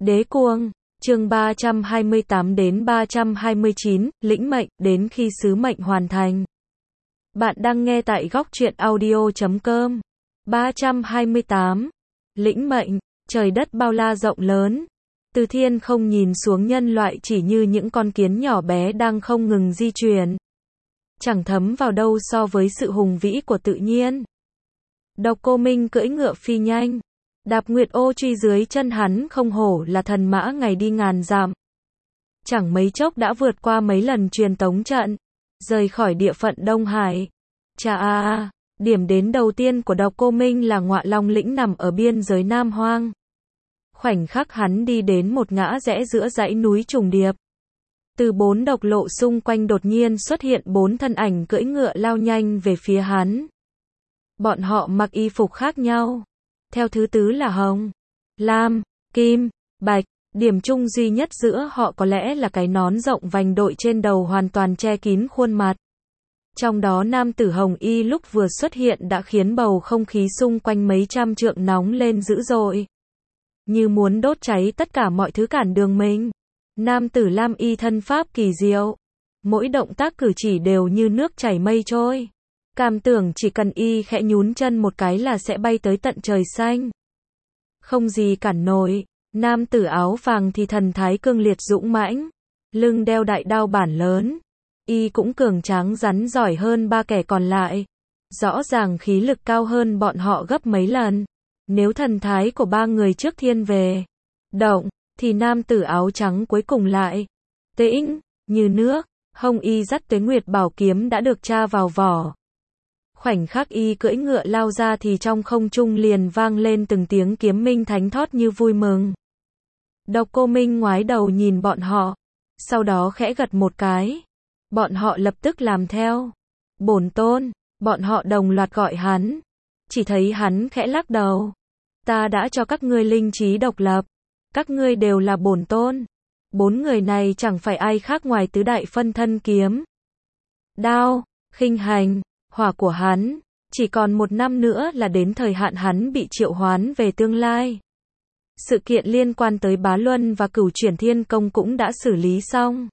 Đế Cuồng, chương 328 đến 329, lĩnh mệnh, đến khi sứ mệnh hoàn thành. Bạn đang nghe tại góc truyện audio.com. 328. Lĩnh mệnh, trời đất bao la rộng lớn. Từ thiên không nhìn xuống nhân loại chỉ như những con kiến nhỏ bé đang không ngừng di chuyển. Chẳng thấm vào đâu so với sự hùng vĩ của tự nhiên. Độc Cô Minh cưỡi ngựa phi nhanh. Đạp Nguyệt Ô truy dưới chân hắn không hổ là thần mã ngày đi ngàn dặm. Chẳng mấy chốc đã vượt qua mấy lần truyền tống trận, rời khỏi địa phận Đông Hải. Điểm đến đầu tiên của Độc Cô Minh là Ngọa Long lĩnh nằm ở biên giới Nam Hoang. Khoảnh khắc hắn đi đến một ngã rẽ giữa dãy núi trùng điệp. Từ bốn độc lộ xung quanh đột nhiên xuất hiện bốn thân ảnh cưỡi ngựa lao nhanh về phía hắn. Bọn họ mặc y phục khác nhau. Theo thứ tự là hồng, lam, kim, bạch, điểm chung duy nhất giữa họ có lẽ là cái nón rộng vành đội trên đầu hoàn toàn che kín khuôn mặt. Trong đó nam tử hồng y lúc vừa xuất hiện đã khiến bầu không khí xung quanh mấy trăm trượng nóng lên dữ dội. Như muốn đốt cháy tất cả mọi thứ cản đường mình. Nam tử lam y thân pháp kỳ diệu. Mỗi động tác cử chỉ đều như nước chảy mây trôi. Cảm tưởng chỉ cần y khẽ nhún chân một cái là sẽ bay tới tận trời xanh. Không gì cản nổi. Nam tử áo vàng thì thần thái cương liệt dũng mãnh. Lưng đeo đại đao bản lớn. Y cũng cường tráng rắn giỏi hơn ba kẻ còn lại. Rõ ràng khí lực cao hơn bọn họ gấp mấy lần. Nếu thần thái của ba người trước thiên về động, thì nam tử áo trắng cuối cùng lại tĩnh, như nước. Hồng y dắt Tuế Nguyệt bảo kiếm đã được tra vào vỏ. Khoảnh khắc y cưỡi ngựa lao ra thì trong không trung liền vang lên từng tiếng kiếm minh thánh thót như vui mừng. Độc Cô Minh ngoái đầu nhìn bọn họ, sau đó khẽ gật một cái. Bọn họ lập tức làm theo. Bổn tôn, bọn họ đồng loạt gọi hắn. Chỉ thấy hắn khẽ lắc đầu. Ta đã cho các ngươi linh trí độc lập. Các ngươi đều là bổn tôn. Bốn người này chẳng phải ai khác ngoài tứ đại phân thân kiếm, đao, khinh hành, hỏa của hắn. Chỉ còn một năm nữa là đến thời hạn hắn bị triệu hoán về tương lai. Sự kiện liên quan tới Bá Luân và Cửu Chuyển Thiên Công cũng đã xử lý xong.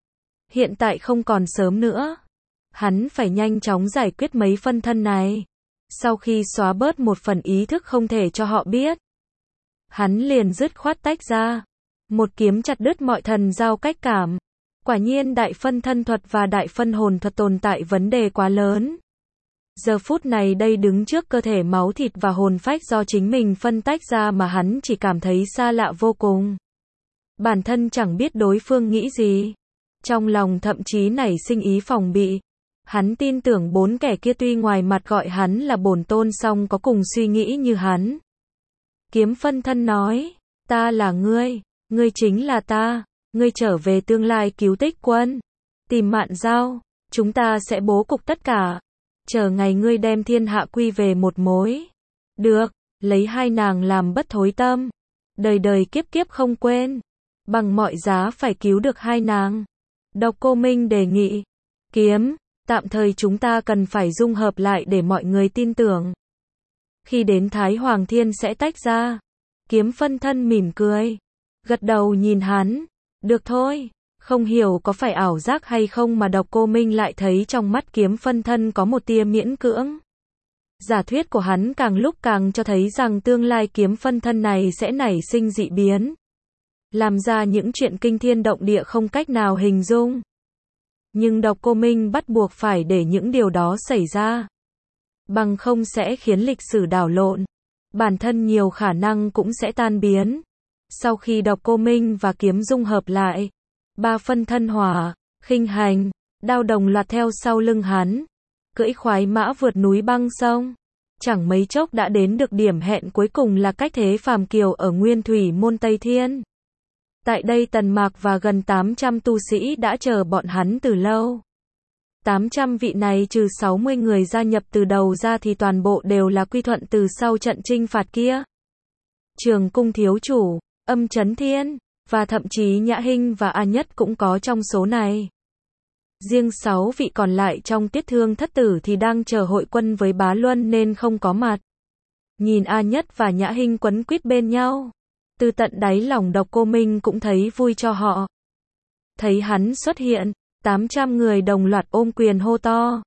Hiện tại không còn sớm nữa. Hắn phải nhanh chóng giải quyết mấy phân thân này. Sau khi xóa bớt một phần ý thức không thể cho họ biết, hắn liền dứt khoát tách ra. Một kiếm chặt đứt mọi thần giao cách cảm. Quả nhiên đại phân thân thuật và đại phân hồn thuật tồn tại vấn đề quá lớn. Giờ phút này đây đứng trước cơ thể máu thịt và hồn phách do chính mình phân tách ra mà hắn chỉ cảm thấy xa lạ vô cùng. Bản thân chẳng biết đối phương nghĩ gì. Trong lòng thậm chí nảy sinh ý phòng bị. Hắn tin tưởng bốn kẻ kia tuy ngoài mặt gọi hắn là bổn tôn song có cùng suy nghĩ như hắn. Kiếm phân thân nói, ta là ngươi, ngươi chính là ta, ngươi trở về tương lai cứu Tích Quân, tìm Mạn Giao, chúng ta sẽ bố cục tất cả, chờ ngày ngươi đem thiên hạ quy về một mối. Được, lấy hai nàng làm bất thối tâm, đời đời kiếp kiếp không quên, bằng mọi giá phải cứu được hai nàng. Độc Cô Minh đề nghị, kiếm, tạm thời chúng ta cần phải dung hợp lại để mọi người tin tưởng. Khi đến Thái Hoàng Thiên sẽ tách ra. Kiếm phân thân mỉm cười, gật đầu nhìn hắn. Được thôi, không hiểu có phải ảo giác hay không mà Độc Cô Minh lại thấy trong mắt kiếm phân thân có một tia miễn cưỡng. Giả thuyết của hắn càng lúc càng cho thấy rằng tương lai kiếm phân thân này sẽ nảy sinh dị biến. Làm ra những chuyện kinh thiên động địa không cách nào hình dung. Nhưng Độc Cô Minh bắt buộc phải để những điều đó xảy ra. Bằng không sẽ khiến lịch sử đảo lộn. Bản thân nhiều khả năng cũng sẽ tan biến. Sau khi Độc Cô Minh và kiếm dung hợp lại, ba phân thân hỏa, khinh hành, đao đồng loạt theo sau lưng hắn. Cưỡi khoái mã vượt núi băng sông. Chẳng mấy chốc đã đến được điểm hẹn cuối cùng là cách thế phàm kiều ở Nguyên Thủy Môn Tây Thiên. Tại đây Tần Mạc và gần 800 tu sĩ đã chờ bọn hắn từ lâu. 800 vị này trừ 60 người gia nhập từ đầu ra thì toàn bộ đều là quy thuận từ sau trận chinh phạt kia. Trường Cung thiếu chủ, Âm Chấn Thiên, và thậm chí Nhã Hinh và A Nhất cũng có trong số này. Riêng 6 vị còn lại trong Tiết Thương thất tử thì đang chờ hội quân với Bá Luân nên không có mặt. Nhìn A Nhất và Nhã Hinh quấn quýt bên nhau, Từ tận đáy lòng Độc Cô Minh cũng thấy vui cho họ. Thấy hắn xuất hiện, 800 người đồng loạt ôm quyền hô to.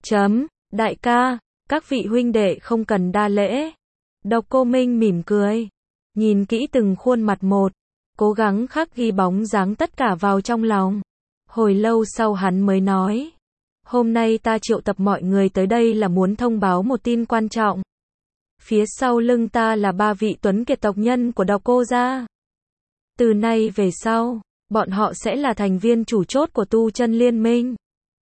Đại ca, các vị huynh đệ không cần đa lễ. Độc Cô Minh mỉm cười, nhìn kỹ từng khuôn mặt một, cố gắng khắc ghi bóng dáng tất cả vào trong lòng. Hồi lâu sau hắn mới nói, hôm nay ta triệu tập mọi người tới đây là muốn thông báo một tin quan trọng. Phía sau lưng ta là 3 vị tuấn kiệt tộc nhân của Độc Cô gia. Từ nay về sau, bọn họ sẽ là thành viên chủ chốt của tu chân liên minh.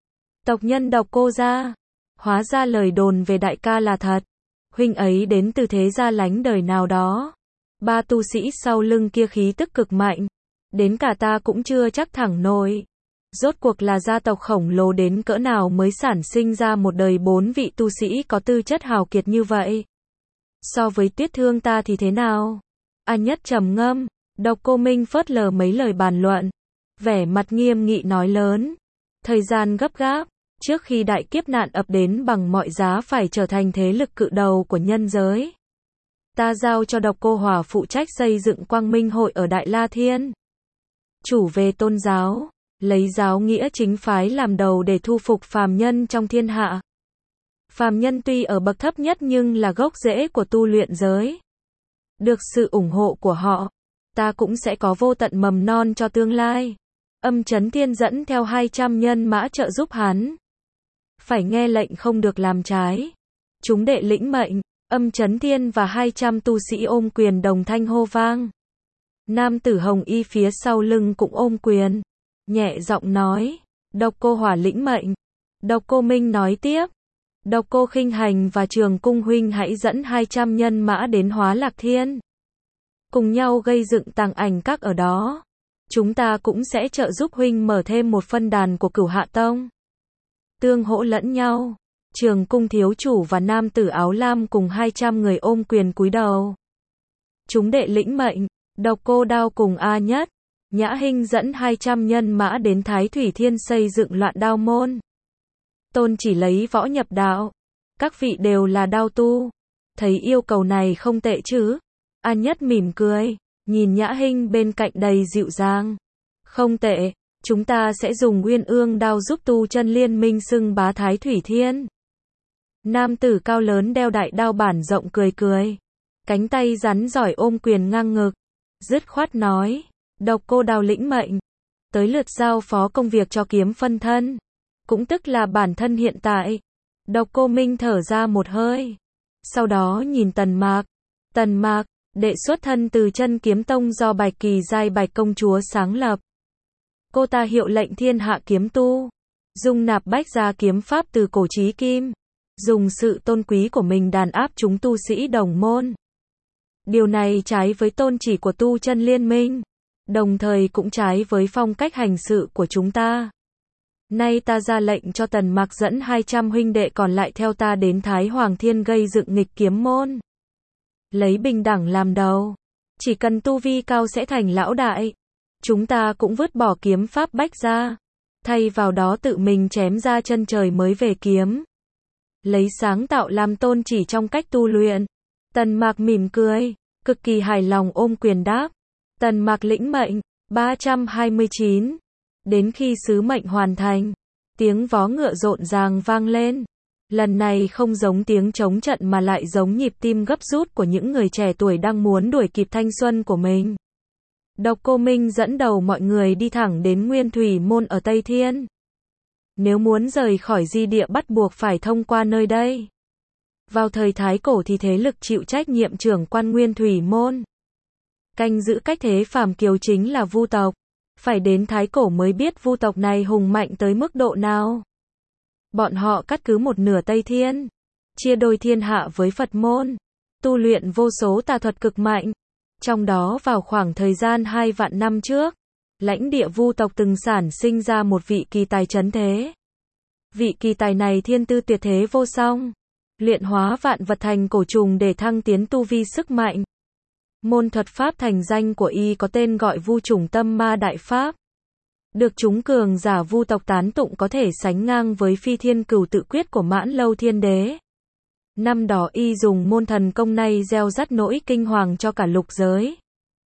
Tộc nhân Độc Cô gia, hóa ra lời đồn về đại ca là thật. Huynh ấy đến từ thế gia lánh đời nào đó. 3 tu sĩ sau lưng kia khí tức cực mạnh, đến cả ta cũng chưa chắc thẳng nổi. Rốt cuộc là gia tộc khổng lồ đến cỡ nào mới sản sinh ra một đời 4 vị tu sĩ có tư chất hào kiệt như vậy. So với Tuyết Thương ta thì thế nào? An Nhất trầm ngâm, Độc Cô Minh phớt lờ mấy lời bàn luận, vẻ mặt nghiêm nghị nói lớn. Thời gian gấp gáp, trước khi đại kiếp nạn ập đến bằng mọi giá phải trở thành thế lực cự đầu của nhân giới. Ta giao cho Độc Cô Hỏa phụ trách xây dựng Quang Minh hội ở Đại La Thiên. Chủ về tôn giáo, lấy giáo nghĩa chính phái làm đầu để thu phục phàm nhân trong thiên hạ. Phàm nhân tuy ở bậc thấp nhất nhưng là gốc rễ của tu luyện giới. Được sự ủng hộ của họ, ta cũng sẽ có vô tận mầm non cho tương lai. Âm Chấn Thiên dẫn theo 200 nhân mã trợ giúp hắn. Phải nghe lệnh không được làm trái. Chúng đệ lĩnh mệnh, Âm Chấn Thiên và 200 tu sĩ ôm quyền đồng thanh hô vang. Nam tử hồng y phía sau lưng cũng ôm quyền, nhẹ giọng nói, Độc Cô Hỏa lĩnh mệnh. Độc Cô Minh nói tiếp, Độc Cô Khinh Hành và Trường Cung huynh hãy dẫn 200 nhân mã đến Hóa Lạc Thiên. Cùng nhau gây dựng tàng ảnh các ở đó. Chúng ta cũng sẽ trợ giúp huynh mở thêm một phân đàn của Cửu Hạ Tông. Tương hỗ lẫn nhau. Trường Cung thiếu chủ và nam tử áo lam cùng 200 người ôm quyền cúi đầu. Chúng đệ lĩnh mệnh, Độc Cô Đao cùng A Nhất, Nhã Hinh dẫn 200 nhân mã đến Thái Thủy Thiên xây dựng Loạn Đao môn. Tôn chỉ lấy võ nhập đạo. Các vị đều là đao tu. Thấy yêu cầu này không tệ chứ? A Nhất mỉm cười, nhìn Nhã Hinh bên cạnh đầy dịu dàng. Không tệ, chúng ta sẽ dùng Uyên Ương đao giúp tu chân liên minh xưng bá Thái Thủy Thiên. Nam tử cao lớn đeo đại đao bản rộng cười cười. Cánh tay rắn giỏi ôm quyền ngang ngực. Dứt khoát nói, Độc Cô Đao lĩnh mệnh. Tới lượt giao phó công việc cho Kiếm Phân Thân. Cũng tức là bản thân hiện tại. Độc Cô Minh thở ra một hơi. Sau đó nhìn Tần Mạc. Tần Mạc, đệ xuất thân từ Chân Kiếm Tông do Bạch Kỳ Giai Bạch công chúa sáng lập. Cô ta hiệu lệnh thiên hạ kiếm tu. Dung nạp bách gia kiếm pháp từ cổ chí kim. Dùng sự tôn quý của mình đàn áp chúng tu sĩ đồng môn. Điều này trái với tôn chỉ của tu chân liên minh. Đồng thời cũng trái với phong cách hành sự của chúng ta. Nay ta ra lệnh cho Tần Mạc dẫn 200 huynh đệ còn lại theo ta đến Thái Hoàng Thiên gây dựng nghịch kiếm môn. Lấy bình đẳng làm đầu. Chỉ cần tu vi cao sẽ thành lão đại. Chúng ta cũng vứt bỏ kiếm pháp bách gia. Thay vào đó tự mình chém ra chân trời mới về kiếm. Lấy sáng tạo làm tôn chỉ trong cách tu luyện. Tần Mạc mỉm cười, cực kỳ hài lòng ôm quyền đáp. Tần Mạc lĩnh mệnh. 329. Đến khi sứ mệnh hoàn thành, tiếng vó ngựa rộn ràng vang lên. Lần này không giống tiếng chống trận mà lại giống nhịp tim gấp rút của những người trẻ tuổi đang muốn đuổi kịp thanh xuân của mình. Độc Cô Minh dẫn đầu mọi người đi thẳng đến Nguyên Thủy Môn ở Tây Thiên. Nếu muốn rời khỏi di địa bắt buộc phải thông qua nơi đây. Vào thời Thái Cổ thì thế lực chịu trách nhiệm trưởng quan Nguyên Thủy Môn. Canh giữ cách thế phàm kiều chính là Vu tộc. Phải đến Thái Cổ mới biết Vu tộc này hùng mạnh tới mức độ nào. Bọn họ cắt cứ một nửa Tây Thiên, chia đôi thiên hạ với Phật môn, tu luyện vô số tà thuật cực mạnh. Trong đó vào khoảng thời gian 2 vạn năm trước, lãnh địa Vu tộc từng sản sinh ra một vị kỳ tài trấn thế. Vị kỳ tài này thiên tư tuyệt thế vô song, luyện hóa vạn vật thành cổ trùng để thăng tiến tu vi sức mạnh. Môn thuật pháp thành danh của y có tên gọi Vu Trùng Tâm Ma Đại Pháp. Được chúng cường giả Vu tộc tán tụng có thể sánh ngang với Phi Thiên Cửu Tự Quyết của Mãn Lâu Thiên Đế. Năm đó y dùng môn thần công này gieo rắt nỗi kinh hoàng cho cả lục giới.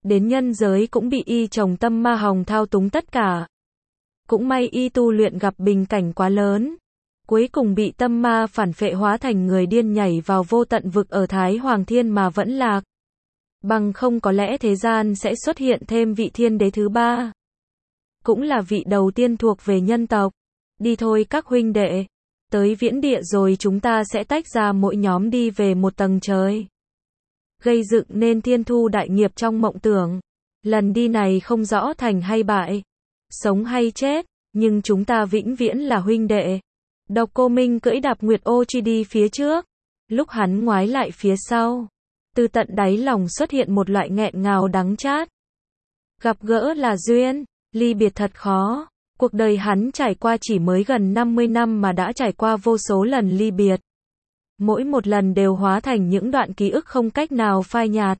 đến nhân giới cũng bị y chồng tâm ma hồng thao túng tất cả. Cũng may y tu luyện gặp bình cảnh quá lớn, cuối cùng bị tâm ma phản phệ hóa thành người điên nhảy vào vô tận vực ở Thái Hoàng Thiên mà vẫn lạc. Bằng không có lẽ thế gian sẽ xuất hiện thêm vị thiên đế thứ ba. Cũng là vị đầu tiên thuộc về nhân tộc. Đi thôi các huynh đệ. Tới viễn địa rồi chúng ta sẽ tách ra mỗi nhóm đi về một tầng trời. Gây dựng nên thiên thu đại nghiệp trong mộng tưởng. Lần đi này không rõ thành hay bại, sống hay chết, nhưng chúng ta vĩnh viễn là huynh đệ. Độc Cô Minh cưỡi đạp Nguyệt Ô Chi đi phía trước. Lúc hắn ngoái lại phía sau, từ tận đáy lòng xuất hiện một loại nghẹn ngào đắng chát. Gặp gỡ là duyên, ly biệt thật khó. Cuộc đời hắn trải qua chỉ mới gần 50 năm mà đã trải qua vô số lần ly biệt. Mỗi một lần đều hóa thành những đoạn ký ức không cách nào phai nhạt.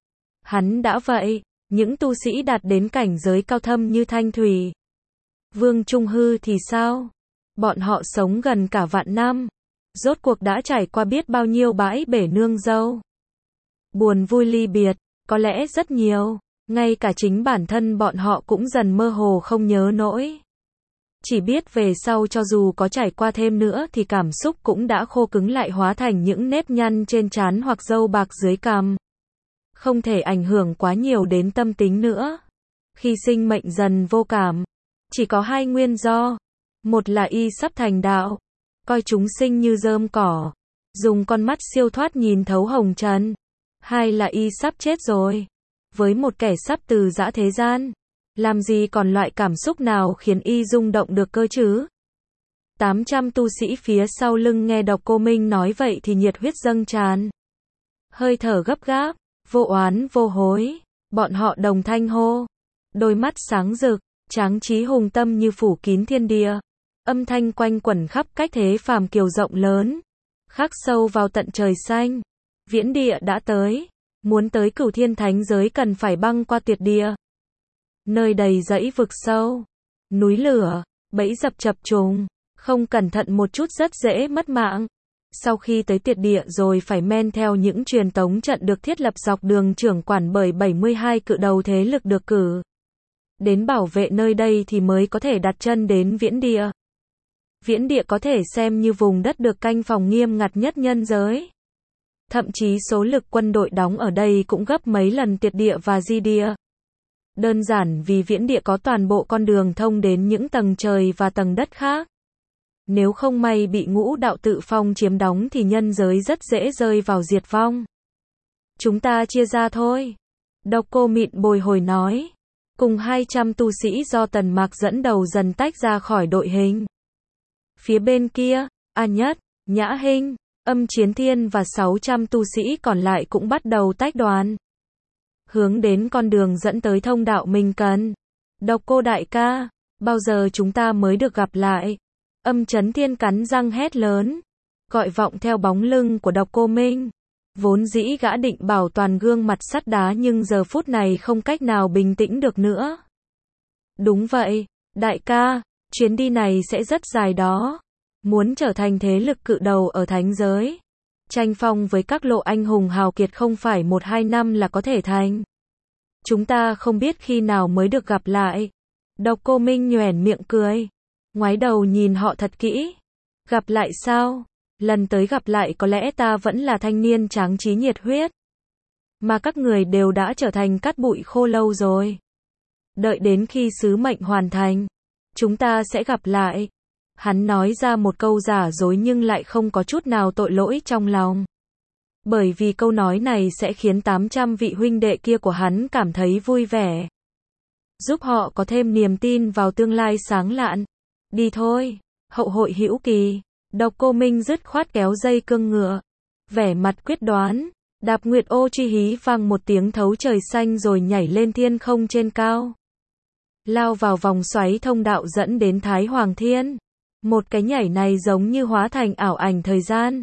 Hắn đã vậy, những tu sĩ đạt đến cảnh giới cao thâm như Thanh Thủy, Vương Trung Hư thì sao? Bọn họ sống gần cả vạn năm, rốt cuộc đã trải qua biết bao nhiêu bãi bể nương dâu. Buồn vui ly biệt, có lẽ rất nhiều, ngay cả chính bản thân bọn họ cũng dần mơ hồ không nhớ nổi. Chỉ biết về sau cho dù có trải qua thêm nữa thì cảm xúc cũng đã khô cứng lại hóa thành những nếp nhăn trên trán hoặc râu bạc dưới cằm. Không thể ảnh hưởng quá nhiều đến tâm tính nữa. Khi sinh mệnh dần vô cảm, chỉ có hai nguyên do. Một là y sắp thành đạo, coi chúng sinh như rơm cỏ, dùng con mắt siêu thoát nhìn thấu hồng trần. Hai là y sắp chết rồi, với một kẻ sắp từ giã thế gian, làm gì còn loại cảm xúc nào khiến y rung động được cơ chứ? 800 tu sĩ phía sau lưng nghe Độc Cô Minh nói vậy thì nhiệt huyết dâng tràn. Hơi thở gấp gáp, vô oán vô hối, bọn họ đồng thanh hô. Đôi mắt sáng rực, tráng trí hùng tâm như phủ kín thiên địa. Âm thanh quanh quẩn khắp cách thế phàm kiều rộng lớn, khắc sâu vào tận trời xanh. Viễn địa đã tới, muốn tới Cửu Thiên Thánh giới cần phải băng qua tuyệt địa. Nơi đầy dãy vực sâu, núi lửa, bẫy dập chập trùng, không cẩn thận một chút rất dễ mất mạng. Sau khi tới tuyệt địa rồi phải men theo những truyền tống trận được thiết lập dọc đường trưởng quản bởi 72 cự đầu thế lực được cử đến bảo vệ nơi đây thì mới có thể đặt chân đến viễn địa. Viễn địa có thể xem như vùng đất được canh phòng nghiêm ngặt nhất nhân giới. Thậm chí số lực quân đội đóng ở đây cũng gấp mấy lần tuyệt địa và di địa. Đơn giản vì viễn địa có toàn bộ con đường thông đến những tầng trời và tầng đất khác. Nếu không may bị ngũ đạo tự phong chiếm đóng thì nhân giới rất dễ rơi vào diệt vong. Chúng ta chia ra thôi. Độc Cô Mịn bồi hồi nói. Cùng 200 tu sĩ do Tần Mạc dẫn đầu dần tách ra khỏi đội hình. Phía bên kia, A Nhất, Nhã Hinh, Âm Chiến Thiên và 600 tu sĩ còn lại cũng bắt đầu tách đoàn. Hướng đến con đường dẫn tới thông đạo mình cần. Độc Cô đại ca, bao giờ chúng ta mới được gặp lại? Âm Chấn Thiên cắn răng hét lớn, gọi vọng theo bóng lưng của Độc Cô Minh. Vốn dĩ gã định bảo toàn gương mặt sắt đá nhưng giờ phút này không cách nào bình tĩnh được nữa. Đúng vậy, đại ca, chuyến đi này sẽ rất dài đó. Muốn trở thành thế lực cự đầu ở thánh giới, tranh phong với các lộ anh hùng hào kiệt không phải 1-2 năm là có thể thành. Chúng ta không biết khi nào mới được gặp lại. Độc Cô Minh nhoẻn miệng cười, ngoái đầu nhìn họ thật kỹ. Gặp lại sao? Lần tới gặp lại có lẽ ta vẫn là thanh niên tráng trí nhiệt huyết, mà các người đều đã trở thành cát bụi khô lâu rồi. Đợi đến khi sứ mệnh hoàn thành, chúng ta sẽ gặp lại. Hắn nói ra một câu giả dối nhưng lại không có chút nào tội lỗi trong lòng. Bởi vì câu nói này sẽ khiến 800 vị huynh đệ kia của hắn cảm thấy vui vẻ, giúp họ có thêm niềm tin vào tương lai sáng lạn. Đi thôi, hậu hội hữu kỳ. Độc Cô Minh dứt khoát kéo dây cương ngựa, vẻ mặt quyết đoán, đạp Nguyệt Ô Chi hí vang một tiếng thấu trời xanh rồi nhảy lên thiên không trên cao. Lao vào vòng xoáy thông đạo dẫn đến Thái Hoàng Thiên. Một cái nhảy này giống như hóa thành ảo ảnh thời gian,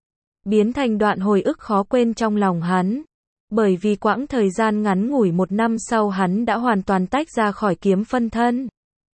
biến thành đoạn hồi ức khó quên trong lòng hắn. Bởi vì quãng thời gian ngắn ngủi 1 năm sau hắn đã hoàn toàn tách ra khỏi kiếm phân thân,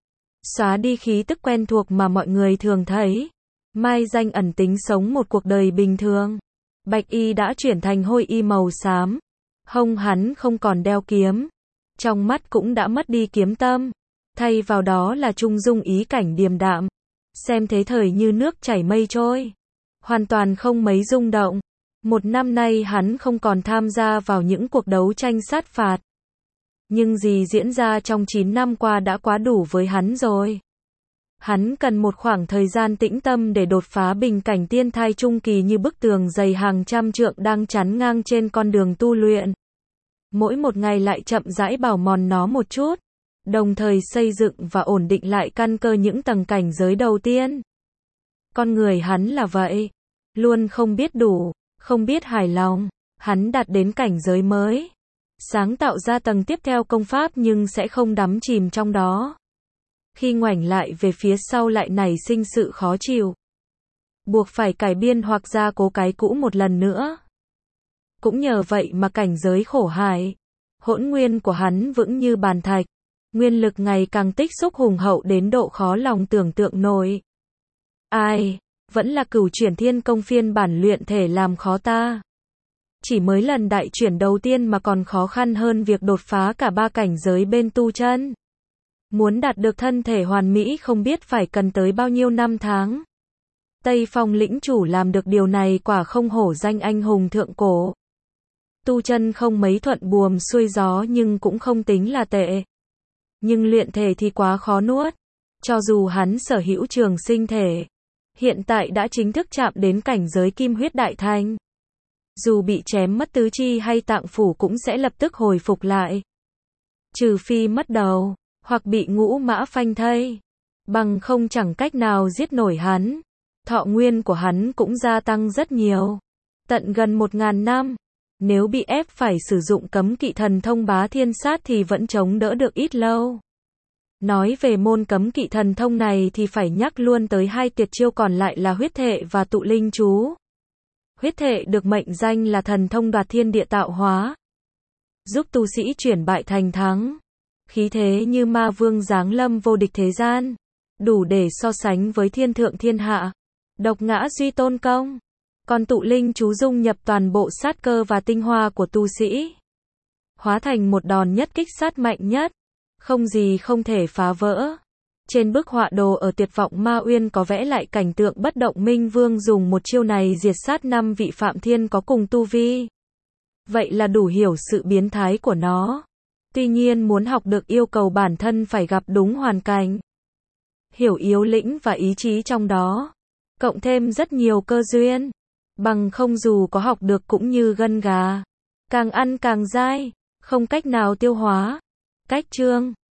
xóa đi khí tức quen thuộc mà mọi người thường thấy. Mai danh ẩn tính sống một cuộc đời bình thường. Bạch y đã chuyển thành hôi y màu xám. Hông hắn không còn đeo kiếm, trong mắt cũng đã mất đi kiếm tâm, thay vào đó là trung dung ý cảnh điềm đạm, xem thế thời như nước chảy mây trôi, hoàn toàn không mấy rung động. Một năm nay hắn không còn tham gia vào những cuộc đấu tranh sát phạt. Nhưng gì diễn ra trong 9 năm qua đã quá đủ với hắn rồi. Hắn cần một khoảng thời gian tĩnh tâm để đột phá bình cảnh tiên thai trung kỳ như bức tường dày hàng trăm trượng đang chắn ngang trên con đường tu luyện. Mỗi một ngày lại chậm rãi bào mòn nó một chút, đồng thời xây dựng và ổn định lại căn cơ những tầng cảnh giới đầu tiên. Con người hắn là vậy, luôn không biết đủ, không biết hài lòng, hắn đạt đến cảnh giới mới, sáng tạo ra tầng tiếp theo công pháp nhưng sẽ không đắm chìm trong đó. Khi ngoảnh lại về phía sau lại nảy sinh sự khó chịu, buộc phải cải biên hoặc gia cố cái cũ một lần nữa. Cũng nhờ vậy mà cảnh giới khổ hại, hỗn nguyên của hắn vững như bàn thạch, nguyên lực ngày càng tích xúc hùng hậu đến độ khó lòng tưởng tượng nổi. Ai, vẫn là cửu chuyển thiên công phiên bản luyện thể làm khó ta. Chỉ mới lần đại chuyển đầu tiên mà còn khó khăn hơn việc đột phá cả ba cảnh giới bên tu chân. Muốn đạt được thân thể hoàn mỹ không biết phải cần tới bao nhiêu năm tháng. Tây Phong lĩnh chủ làm được điều này quả không hổ danh anh hùng thượng cổ. Tu chân không mấy thuận buồm xuôi gió nhưng cũng không tính là tệ. Nhưng luyện thể thì quá khó nuốt. Cho dù hắn sở hữu trường sinh thể, hiện tại đã chính thức chạm đến cảnh giới kim huyết đại thành. Dù bị chém mất tứ chi hay tạng phủ cũng sẽ lập tức hồi phục lại. Trừ phi mất đầu, hoặc bị ngũ mã phanh thây. Bằng không chẳng cách nào giết nổi hắn. Thọ nguyên của hắn cũng gia tăng rất nhiều. Tận gần 1000 năm. Nếu bị ép phải sử dụng cấm kỵ thần thông bá thiên sát thì vẫn chống đỡ được ít lâu. Nói về môn cấm kỵ thần thông này thì phải nhắc luôn tới hai tuyệt chiêu còn lại là huyết thệ và tụ linh chú. Huyết thệ được mệnh danh là thần thông đoạt thiên địa tạo hóa, giúp tu sĩ chuyển bại thành thắng. Khí thế như ma vương giáng lâm vô địch thế gian, đủ để so sánh với thiên thượng thiên hạ, độc ngã duy tôn công. Còn tụ linh chú dung nhập toàn bộ sát cơ và tinh hoa của tu sĩ, hóa thành một đòn nhất kích sát mạnh nhất, không gì không thể phá vỡ. Trên bức họa đồ ở Tuyệt vọng Ma Uyên có vẽ lại cảnh tượng bất động minh vương dùng một chiêu này diệt sát 5 vị phạm thiên có cùng tu vi. Vậy là đủ hiểu sự biến thái của nó. Tuy nhiên muốn học được yêu cầu bản thân phải gặp đúng hoàn cảnh, hiểu yếu lĩnh và ý chí trong đó, cộng thêm rất nhiều cơ duyên. Bằng không dù có học được cũng như gân gà, càng ăn càng dai, không cách nào tiêu hóa. Cách chương